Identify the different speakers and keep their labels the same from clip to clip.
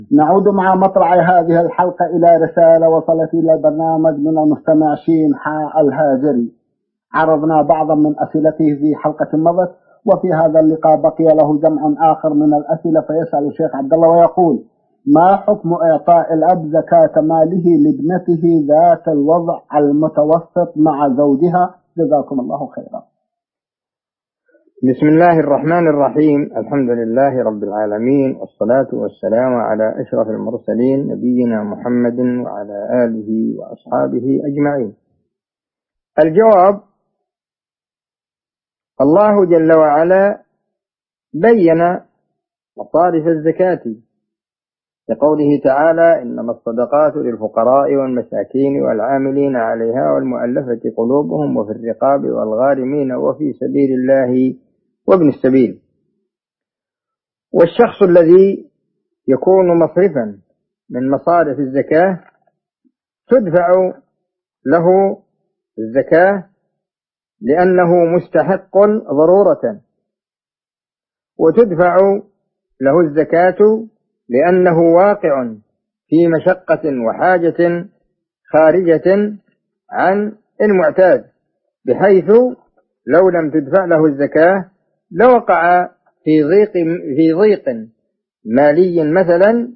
Speaker 1: نعود مع مطلع هذه الحلقة إلى رسالة وصلت إلى البرنامج من المستمع شين الهاجري. عرضنا بعضا من أسئلته في حلقة مضت، وفي هذا اللقاء بقي له جمع آخر من الأسئلة. فيسأل الشيخ عبد الله ويقول: ما حكم إعطاء الأب زكاة ماله لابنته ذات الوضع المتوسط مع زوجها؟ جزاكم الله خيرا.
Speaker 2: بسم الله الرحمن الرحيم. الحمد لله رب العالمين، والصلاة والسلام على أشرف المرسلين نبينا محمد وعلى آله وأصحابه أجمعين. الجواب: الله جل وعلا بين مصارف الزكاة لقوله تعالى: إنما الصدقات للفقراء والمساكين والعاملين عليها والمؤلفة قلوبهم وفي الرقاب والغارمين وفي سبيل الله وابن السبيل. والشخص الذي يكون مصرفا من مصارف الزكاة تدفع له الزكاة لأنه مستحق ضرورة، وتدفع له الزكاة لأنه واقع في مشقة وحاجة خارجة عن المعتاد، بحيث لو لم تدفع له الزكاة لوقع في ضيق مالي مثلا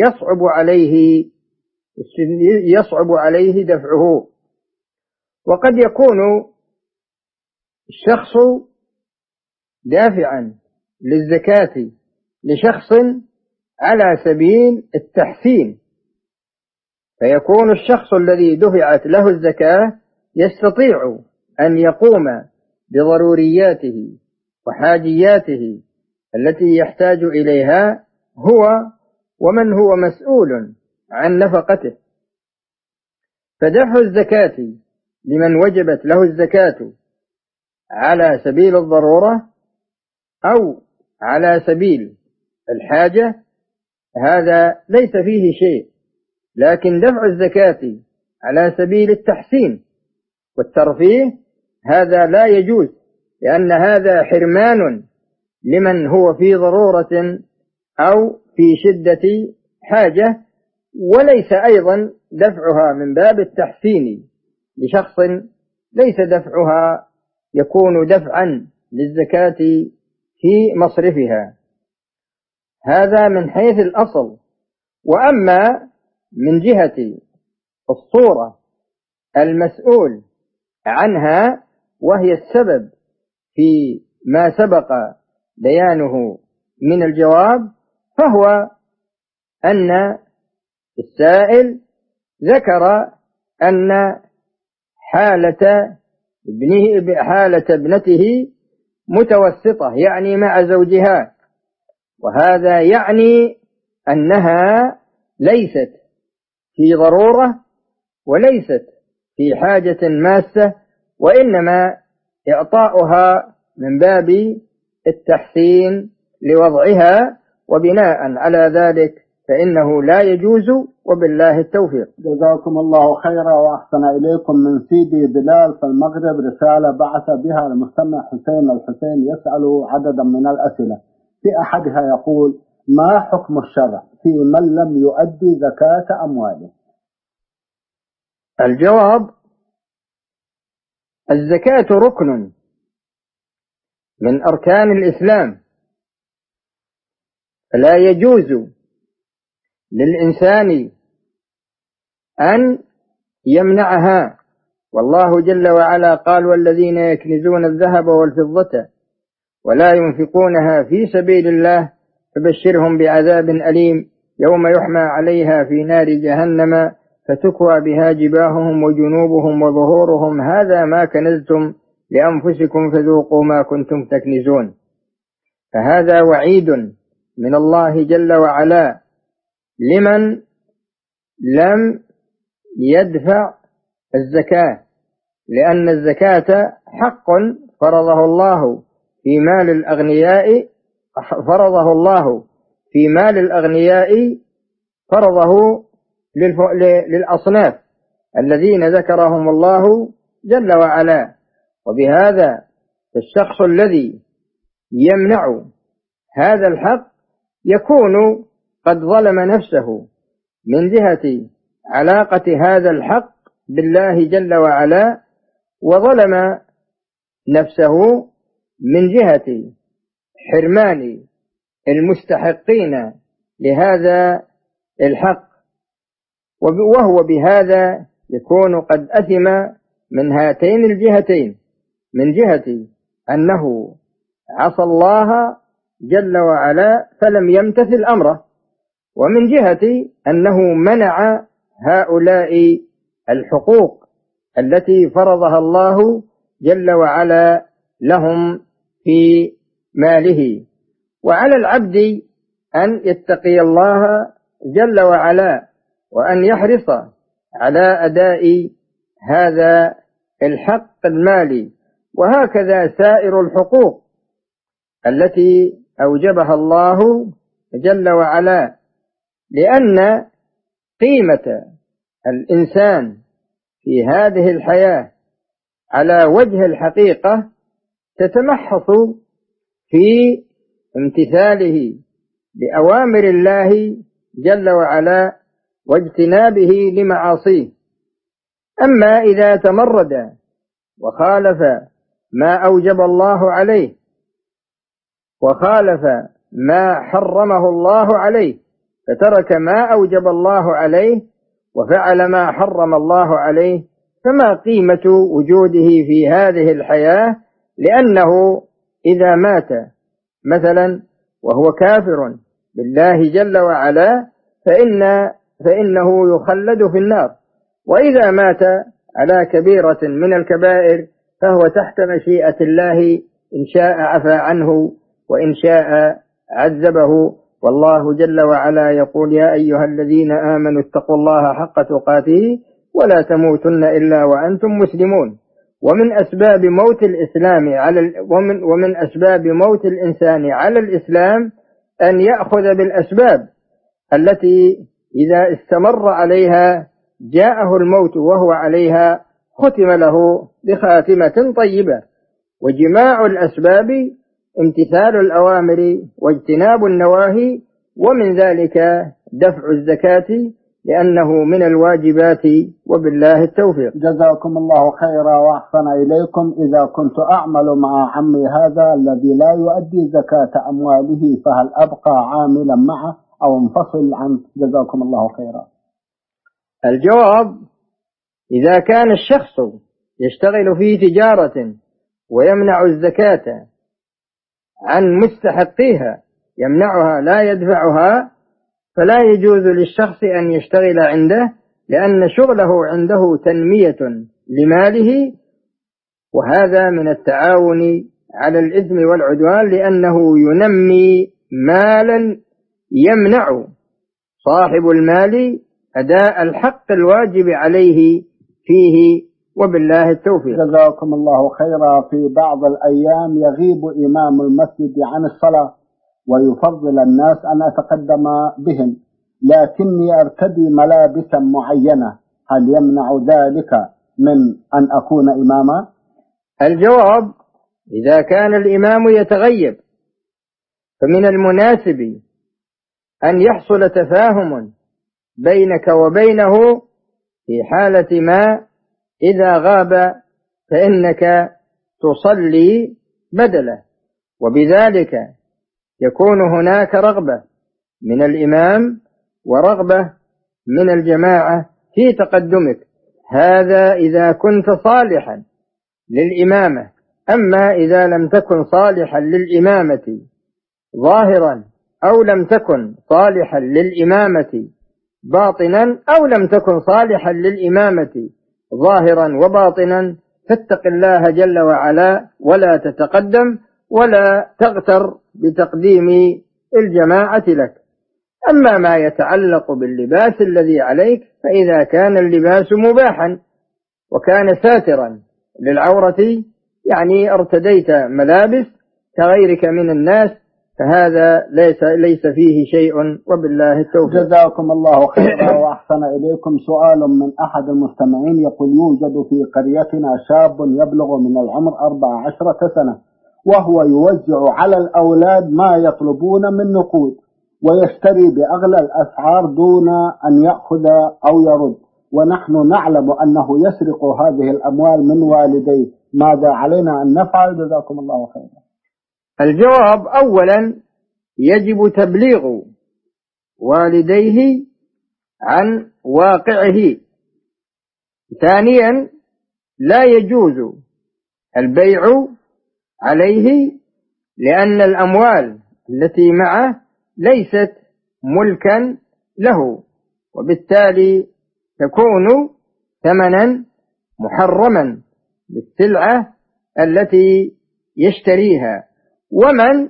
Speaker 2: يصعب عليه دفعه. وقد يكون الشخص دافعا للزكاة لشخص على سبيل التحسين، فيكون الشخص الذي دفعت له الزكاة يستطيع أن يقوم بضرورياته وحاجياته التي يحتاج إليها هو ومن هو مسؤول عن نفقته. فدفع الزكاة لمن وجبت له الزكاة على سبيل الضرورة أو على سبيل الحاجة هذا ليس فيه شيء، لكن دفع الزكاة على سبيل التحسين والترفيه هذا لا يجوز، لأن هذا حرمان لمن هو في ضرورة أو في شدة حاجة، وليس أيضا دفعها من باب التحسين لشخص ليس دفعها يكون دفعا للزكاة في مصرفها. هذا من حيث الأصل. وأما من جهة الصورة المسؤول عنها وهي السبب في ما سبق بيانه من الجواب، فهو أن السائل ذكر أن حالة ابنته متوسطة، يعني مع زوجها، وهذا يعني أنها ليست في ضرورة وليست في حاجة ماسة، وإنما إعطاؤها من باب التحسين لوضعها، وبناء على ذلك فإنه لا يجوز، وبالله التوفيق.
Speaker 1: جزاكم الله خيرا وأحسن إليكم. من سيدي بلال في المغرب رسالة بعث بها المستمع حسين الحسين يسأل عددا من الأسئلة. في أحدها يقول: ما حكم الشرع في من لم يؤدي زكاة أمواله؟
Speaker 2: الجواب: الزكاة ركن من أركان الإسلام، فلا يجوز للإنسان أن يمنعها. والله جل وعلا قال: والذين يكنزون الذهب والفضة ولا ينفقونها في سبيل الله فبشرهم بعذاب أليم يوم يحمى عليها في نار جهنم فتكوى بها جباههم وجنوبهم وظهورهم هذا ما كنزتم لأنفسكم فذوقوا ما كنتم تكنزون. فهذا وعيد من الله جل وعلا لمن لم يدفع الزكاة، لأن الزكاة حق فرضه الله في مال الأغنياء، فرضه للأصناف الذين ذكرهم الله جل وعلا. وبهذا الشخص الذي يمنع هذا الحق يكون قد ظلم نفسه من جهة علاقة هذا الحق بالله جل وعلا، وظلم نفسه من جهة حرمان المستحقين لهذا الحق، وهو بهذا يكون قد أثم من هاتين الجهتين، من جهة أنه عصى الله جل وعلا فلم يمتثل أمره، ومن جهة أنه منع هؤلاء الحقوق التي فرضها الله جل وعلا لهم في ماله. وعلى العبد أن يتقي الله جل وعلا وأن يحرص على أداء هذا الحق المالي، وهكذا سائر الحقوق التي أوجبها الله جل وعلا، لأن قيمة الإنسان في هذه الحياة على وجه الحقيقة تتمحص في امتثاله لأوامر الله جل وعلا واجتنابه لمعاصيه. أما إذا تمرد وخالف ما أوجب الله عليه وخالف ما حرمه الله عليه، فترك ما أوجب الله عليه وفعل ما حرم الله عليه، فما قيمة وجوده في هذه الحياة؟ لأنه إذا مات مثلا وهو كافر بالله جل وعلا فإنه يخلد في النار، وإذا مات على كبيرة من الكبائر فهو تحت مشيئة الله، إن شاء عفى عنه وإن شاء عذبه. والله جل وعلا يقول: يا أيها الذين آمنوا اتقوا الله حق تقاته ولا تموتن إلا وأنتم مسلمون. ومن أسباب موت الإسلام ومن أسباب موت الإنسان على الإسلام أن يأخذ بالأسباب التي إذا استمر عليها جاءه الموت وهو عليها، ختم له بخاتمة طيبة. وجماع الأسباب امتثال الأوامر واجتناب النواهي، ومن ذلك دفع الزكاة لأنه من الواجبات، وبالله التوفيق.
Speaker 1: جزاكم الله خيرا وأحسن إليكم. إذا كنت أعمل مع عمي هذا الذي لا يؤدي زكاة أمواله، فهل أبقى عاملا معه أو انفصل عنه؟ جزاكم الله خيرا.
Speaker 2: الجواب: إذا كان الشخص يشتغل في تجارة ويمنع الزكاة عن مستحقيها، يمنعها لا يدفعها، فلا يجوز للشخص أن يشتغل عنده، لأن شغله عنده تنمية لماله، وهذا من التعاون على الإثم والعدوان، لأنه ينمي مالا يمنع صاحب المال أداء الحق الواجب عليه فيه، وبالله التوفيق.
Speaker 1: جزاكم الله خيرا. في بعض الأيام يغيب إمام المسجد عن الصلاة ويفضل الناس أن أتقدم بهم، لكني أرتدي ملابسا معينة، هل يمنع ذلك من أن أكون إماما؟
Speaker 2: الجواب: إذا كان الإمام يتغيب فمن المناسب أن يحصل تفاهم بينك وبينه في حالة ما، إذا غاب فإنك تصلي بدله، وبذلك يكون هناك رغبة من الإمام ورغبة من الجماعة في تقدمك. هذا إذا كنت صالحا للإمامة. أما إذا لم تكن صالحا للإمامة ظاهرا، أو لم تكن صالحا للإمامة باطنا، أو لم تكن صالحا للإمامة ظاهرا وباطنا، فاتق الله جل وعلا ولا تتقدم ولا تغتر بتقديم الجماعة لك. أما ما يتعلق باللباس الذي عليك، فإذا كان اللباس مباحا وكان ساترا للعورة، يعني ارتديت ملابس كغيرك من الناس، فهذا ليس فيه شيء، وبالله التوفيق.
Speaker 1: جزاكم الله خيرا وأحسن إليكم. سؤال من أحد المستمعين يقول: يوجد في قريتنا شاب يبلغ من العمر 14 سنة، وهو يوزع على الأولاد ما يطلبون من نقود، ويشتري بأغلى الأسعار دون أن يأخذ أو يرد، ونحن نعلم أنه يسرق هذه الأموال من والديه، ماذا علينا أن نفعل؟ جزاكم الله خيرا.
Speaker 2: الجواب: أولا يجب تبليغ والديه عن واقعه. ثانيا لا يجوز البيع عليه، لأن الأموال التي معه ليست ملكا له، وبالتالي تكون ثمنا محرما للسلعة التي يشتريها. ومن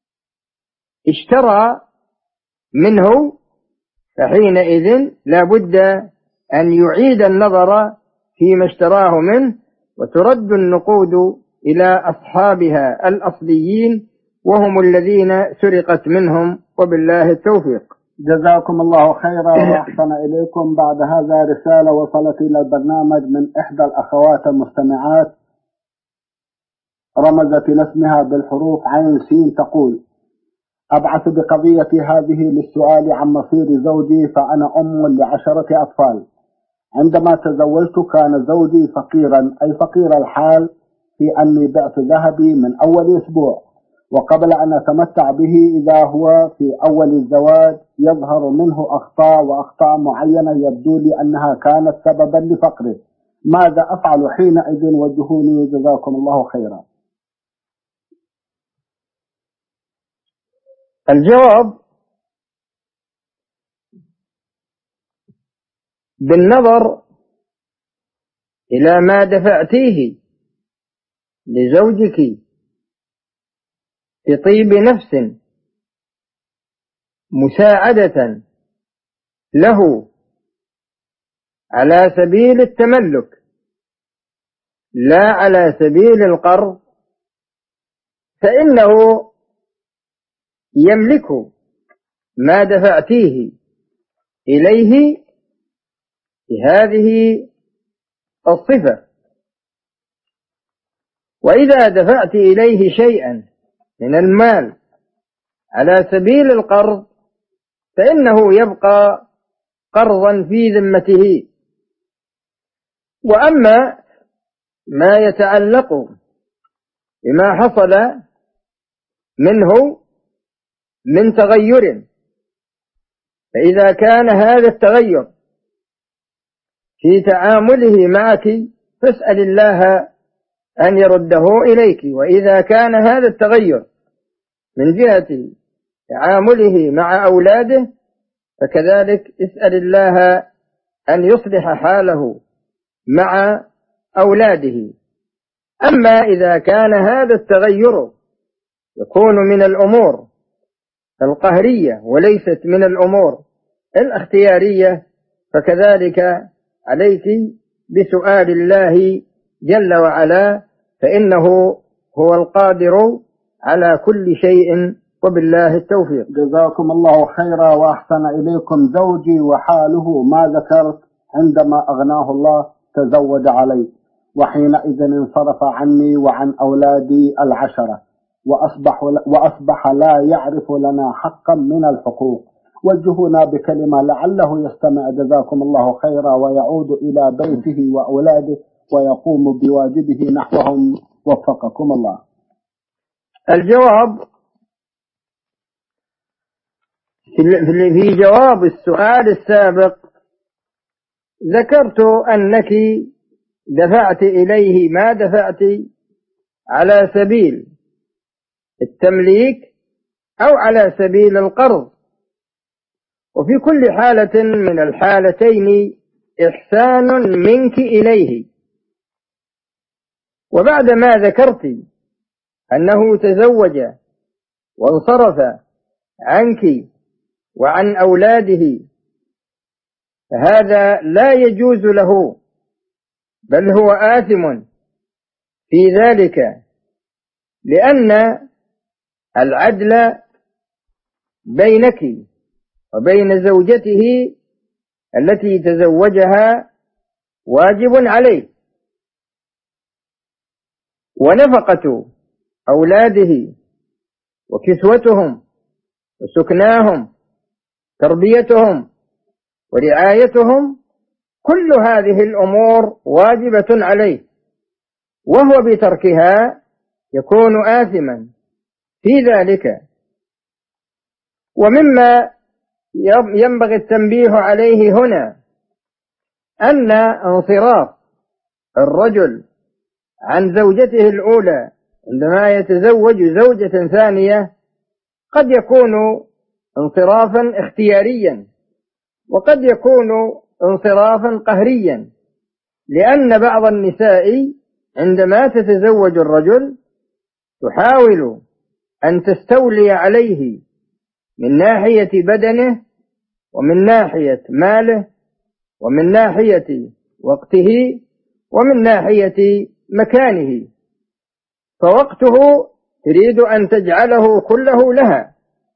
Speaker 2: اشترى منه فحينئذ لا بد أن يعيد النظر فيما اشتراه منه، وترد النقود إلى أصحابها الأصليين وهم الذين سرقت منهم، وبالله التوفيق.
Speaker 1: جزاكم الله خيرا وأحسن إليكم. بعد هذا رسالة وصلت إلى البرنامج من إحدى الأخوات المستمعات، رمزت إلى اسمها بالحروف عين سين، تقول: أبعث بقضيتي هذه للسؤال عن مصير زوجي، فأنا أم ل10 أطفال. عندما تزوجت كان زوجي فقيرا، أي فقير الحال، في أني بعت ذهبي من أول أسبوع، وقبل أن أتمتع به إذا هو في أول الزواج يظهر منه أخطاء، وأخطاء معينة يبدو لي أنها كانت سببا لفقره. ماذا أفعل حينئذ؟ وجهوني جزاكم الله خيرا.
Speaker 2: الجواب: بالنظر إلى ما دفعتيه لزوجك بطيب نفس مساعدة له على سبيل التملك لا على سبيل القرض، فإنه يملك ما دفعتيه إليه بهذه الصفة. وإذا دفعت إليه شيئا من المال على سبيل القرض فإنه يبقى قرضا في ذمته. وأما ما يتعلق بما حصل منه من تغير، فإذا كان هذا التغير في تعامله معك فاسأل الله أن يرده إليك، وإذا كان هذا التغير من جهة تعامله مع أولاده فكذلك اسأل الله أن يصلح حاله مع أولاده. أما إذا كان هذا التغير يكون من الأمور القهرية وليست من الأمور الاختيارية فكذلك عليك بسؤال الله جل وعلا، فإنه هو القادر على كل شيء، وبالله التوفيق.
Speaker 1: جزاكم الله خيرا وأحسن إليكم. زوجي وحاله ما ذكرت عندما أغناه الله تزوج علي، وحينئذ انصرف عني وعن أولادي 10، وأصبح لا يعرف لنا حقا من الحقوق. وجهونا بكلمة لعله يستمع جزاكم الله خيرا ويعود إلى بيته وأولاده ويقوم بواجبه نحوهم، وفقكم الله.
Speaker 2: الجواب: في جواب السؤال السابق ذكرت أنك دفعت إليه ما دفعت على سبيل التمليك أو على سبيل القرض، وفي كل حالة من الحالتين إحسان منك إليه. وبعد ما ذكرت أنه تزوج وانصرف عنك وعن أولاده فهذا لا يجوز له، بل هو آثم في ذلك، لأن العدل بينك وبين زوجته التي تزوجها واجب عليه، ونفقة أولاده وكسوتهم وسكناهم تربيتهم ورعايتهم، كل هذه الأمور واجبة عليه، وهو بتركها يكون آثما في ذلك. ومما ينبغي التنبيه عليه هنا أن انصراف الرجل عن زوجته الأولى عندما يتزوج زوجة ثانية قد يكون انصرافا اختياريا، وقد يكون انصرافا قهريا، لأن بعض النساء عندما تتزوج الرجل تحاول أن تستولي عليه من ناحية بدنه، ومن ناحية ماله، ومن ناحية وقته، ومن ناحية مكانه، فوقته تريد أن تجعله كله لها،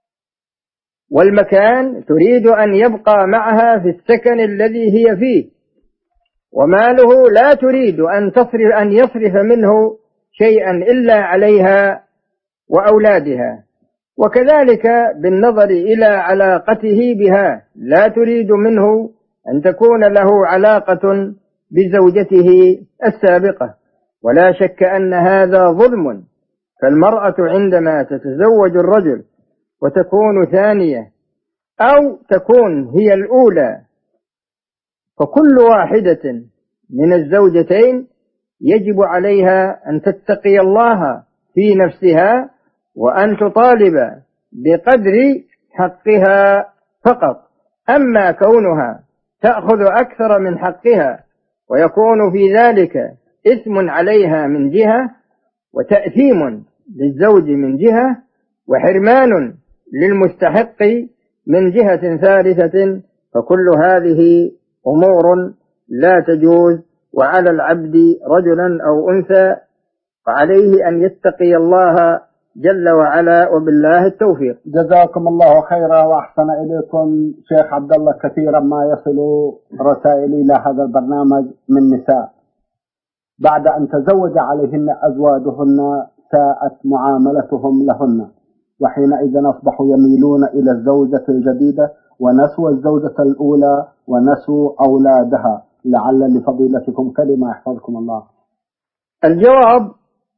Speaker 2: والمكان تريد أن يبقى معها في السكن الذي هي فيه، وماله لا تريد أن يصرف منه شيئا إلا عليها وأولادها، وكذلك بالنظر إلى علاقته بها لا تريد منه أن تكون له علاقة بزوجته السابقة. ولا شك أن هذا ظلم، فالمرأة عندما تتزوج الرجل وتكون ثانية أو تكون هي الأولى، فكل واحدة من الزوجتين يجب عليها أن تتقي الله في نفسها، وأن تطالب بقدر حقها فقط. أما كونها تأخذ أكثر من حقها ويكون في ذلك إثم عليها من جهة، وتأثيم للزوج من جهة، وحرمان للمستحق من جهة ثالثة، فكل هذه أمور لا تجوز. وعلى العبد رجلا أو أنثى فعليه أن يتقي الله جل وعلا، وبالله التوفيق.
Speaker 1: جزاكم الله خيرا وأحسن إليكم شيخ عبد الله. كثيرا ما يصل رسائل إلى هذا البرنامج من نساء بعد أن تزوج عليهن أزواجهن ساءت معاملتهم لهن، وحينئذ أصبحوا يميلون إلى الزوجة الجديدة ونسوا الزوجة الأولى ونسوا أولادها. لعل لفضيلتكم كلمة يحفظكم الله.
Speaker 2: الجواب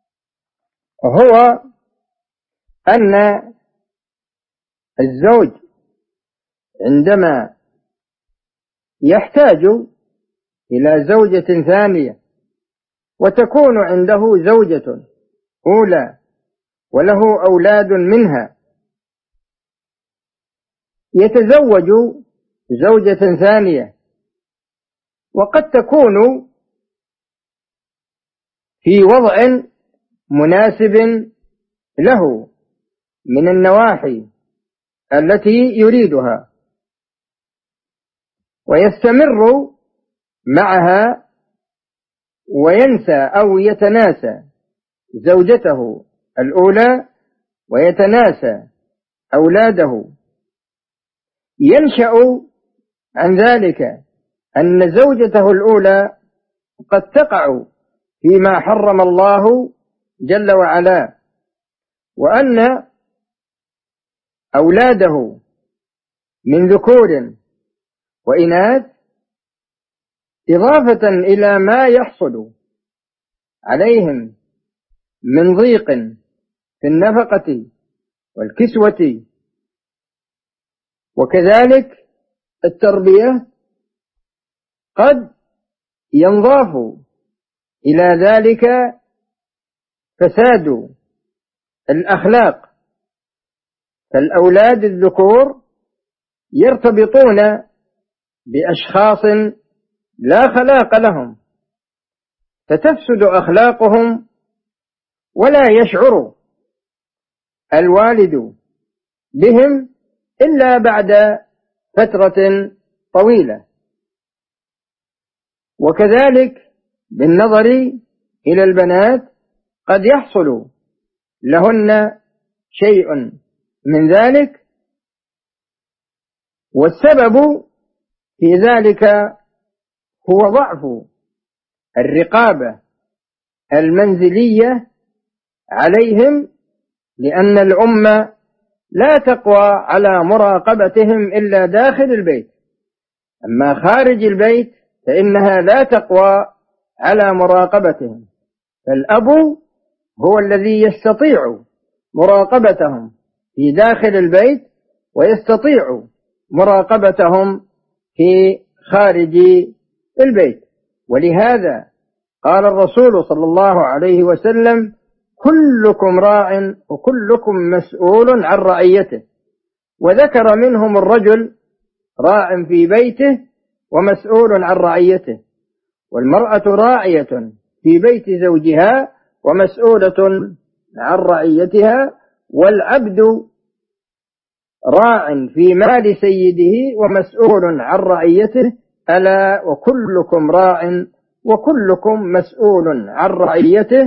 Speaker 2: هو أن الزوج عندما يحتاج إلى زوجة ثانية وتكون عنده زوجة أولى وله أولاد منها، يتزوج زوجة ثانية، وقد تكون في وضع مناسب له من النواحي التي يريدها، ويستمر معها وينسى أو يتناسى زوجته الأولى ويتناسى أولاده. ينشأ عن ذلك أن زوجته الأولى قد تقع فيما حرم الله جل وعلا، وأن أولاده من ذكور وإناث إضافة إلى ما يحصل عليهم من ضيق في النفقة والكسوة وكذلك التربية، قد ينضاف إلى ذلك فساد الأخلاق، فالأولاد الذكور يرتبطون بأشخاص لا خلاق لهم، فتفسد أخلاقهم، ولا يشعر الوالد بهم إلا بعد فترة طويلة. وكذلك بالنظر إلى البنات قد يحصل لهن شيء من ذلك، والسبب في ذلك هو ضعف الرقابة المنزلية عليهم، لأن الأم لا تقوى على مراقبتهم إلا داخل البيت، أما خارج البيت فإنها لا تقوى على مراقبتهم. فالأب هو الذي يستطيع مراقبتهم في داخل البيت ويستطيع مراقبتهم في خارج البيت. ولهذا قال الرسول صلى الله عليه وسلم: كلكم راع وكلكم مسؤول عن رعيته، وذكر منهم الرجل راع في بيته ومسؤول عن رعيته، والمرأة راعية في بيت زوجها ومسؤولة عن رعيتها، والعبد راع في مال سيده ومسؤول عن رعيته. ألا وكلكم راع وكلكم مسؤول عن رعيته.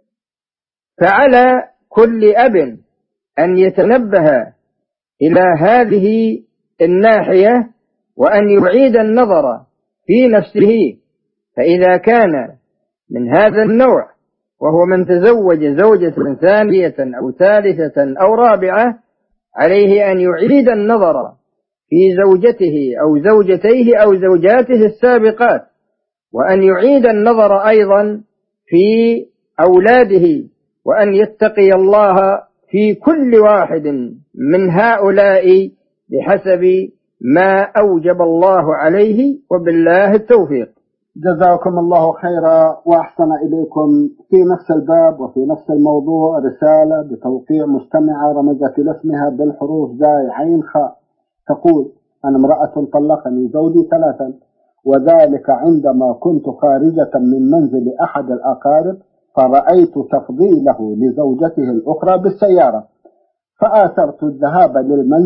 Speaker 2: فعلى كل أب أن يتنبه إلى هذه الناحية وأن يعيد النظر في نفسه، فإذا كان من هذا النوع وهو من تزوج زوجة ثانية أو ثالثة أو رابعة، عليه أن يعيد النظر في زوجته أو زوجتيه أو زوجاته السابقات، وأن يعيد النظر أيضا في أولاده، وأن يتقي الله في كل واحد من هؤلاء بحسب ما أوجب الله عليه، وبالله التوفيق.
Speaker 1: جزاكم الله خيرا وأحسن إليكم. في نفس الباب وفي نفس الموضوع رسالة بتوقيع مستمعة رمزت لاسمها بالحروف زاي عين خاء، تقول: أنا امرأة طلقني زوجي 3، وذلك عندما كنت خارجة من منزل أحد الأقارب، فرأيت تفضيله لزوجته الأخرى بالسيارة، فآثرت الذهاب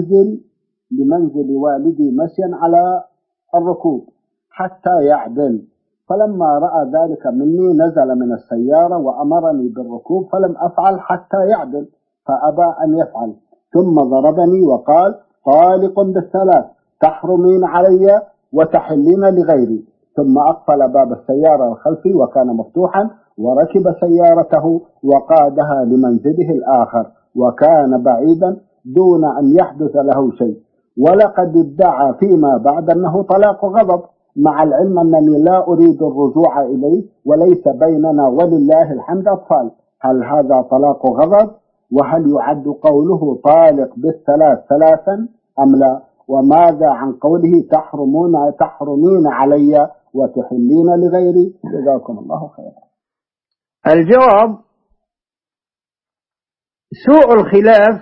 Speaker 1: لمنزل والدي مشيا على الركوب حتى يعدل، فلما رأى ذلك مني نزل من السيارة وأمرني بالركوب، فلم أفعل حتى يعدل، فأبى أن يفعل، ثم ضربني وقال: طالق بالثلاث، تحرمين علي وتحلين لغيري. ثم أقفل باب السيارة الخلفي وكان مفتوحا، وركب سيارته وقادها لمنزله الآخر، وكان بعيدا دون أن يحدث له شيء. ولقد ادعى فيما بعد أنه طلاق غضب، مع العلم أنني لا أريد الرجوع إليه وليس بيننا ولله الحمد أطفال. هل هذا طلاق غضب؟ وهل يعد قوله طالق بالثلاث ثلاثا أم لا؟ وماذا عن قوله تحرمين علي وتحلين لغيري؟ جزاكم الله خيرا.
Speaker 2: الجواب: سوء الخلاف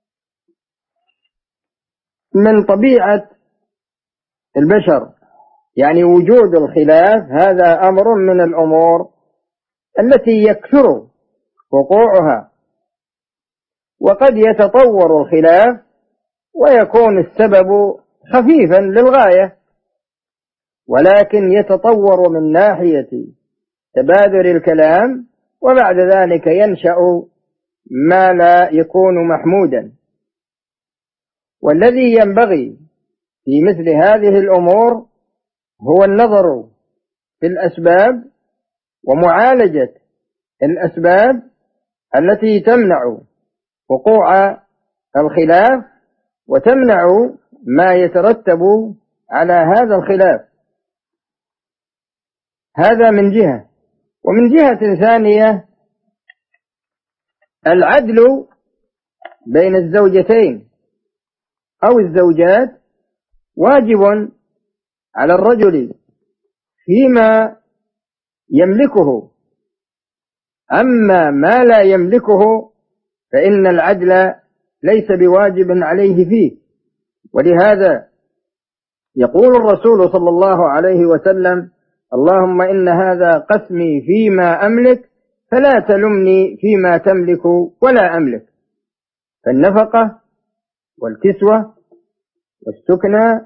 Speaker 2: من طبيعة البشر، يعني وجود الخلاف هذا أمر من الأمور التي يكثر وقوعها، وقد يتطور الخلاف ويكون السبب خفيفا للغاية، ولكن يتطور من ناحية تبادر الكلام، وبعد ذلك ينشأ ما لا يكون محمودا. والذي ينبغي في مثل هذه الأمور هو النظر في الأسباب ومعالجة الأسباب التي تمنع وقوع الخلاف وتمنع ما يترتب على هذا الخلاف. هذا من جهة. ومن جهة ثانية، العدل بين الزوجتين أو الزوجات واجب على الرجل فيما يملكه، أما ما لا يملكه فإن العدل ليس بواجب عليه فيه. ولهذا يقول الرسول صلى الله عليه وسلم: اللهم إن هذا قسمي فيما أملك فلا تلمني فيما تملك ولا أملك. فالنفقة والكسوة والسكنى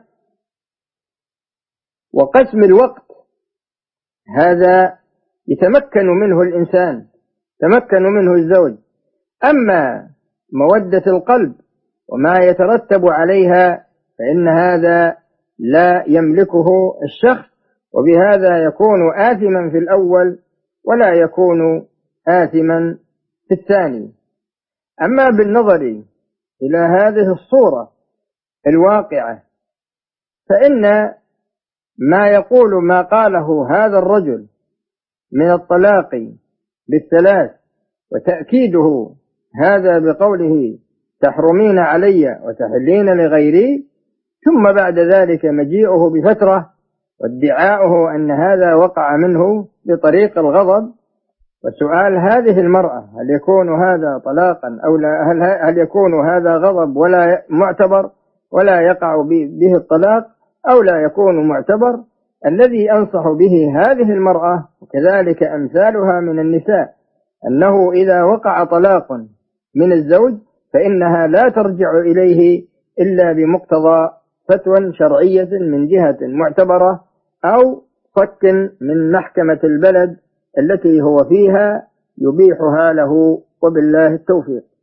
Speaker 2: وقسم الوقت هذا يتمكن منه الإنسان، يتمكن منه الزوج. أما مودة القلب وما يترتب عليها فإن هذا لا يملكه الشخص، وبهذا يكون آثما في الأول ولا يكون آثما في الثاني. أما بالنظر إلى هذه الصورة الواقعة، فإن ما قاله هذا الرجل من الطلاق بالثلاث وتأكيده هذا بقوله تحرمين علي وتحلين لغيري، ثم بعد ذلك مجيئه بفترة وادعاؤه أن هذا وقع منه بطريق الغضب، وسؤال هذه المرأة هل يكون هذا طلاقا أو لا، هل يكون هذا غضب ولا معتبر ولا يقع به الطلاق أو لا يكون معتبر؟ الذي أنصح به هذه المرأة وكذلك أمثالها من النساء أنه إذا وقع طلاق من الزوج فإنها لا ترجع إليه إلا بمقتضى فتوى شرعية من جهة معتبرة أو صك من محكمة البلد التي هو فيها يبيحها له، وبالله التوفيق.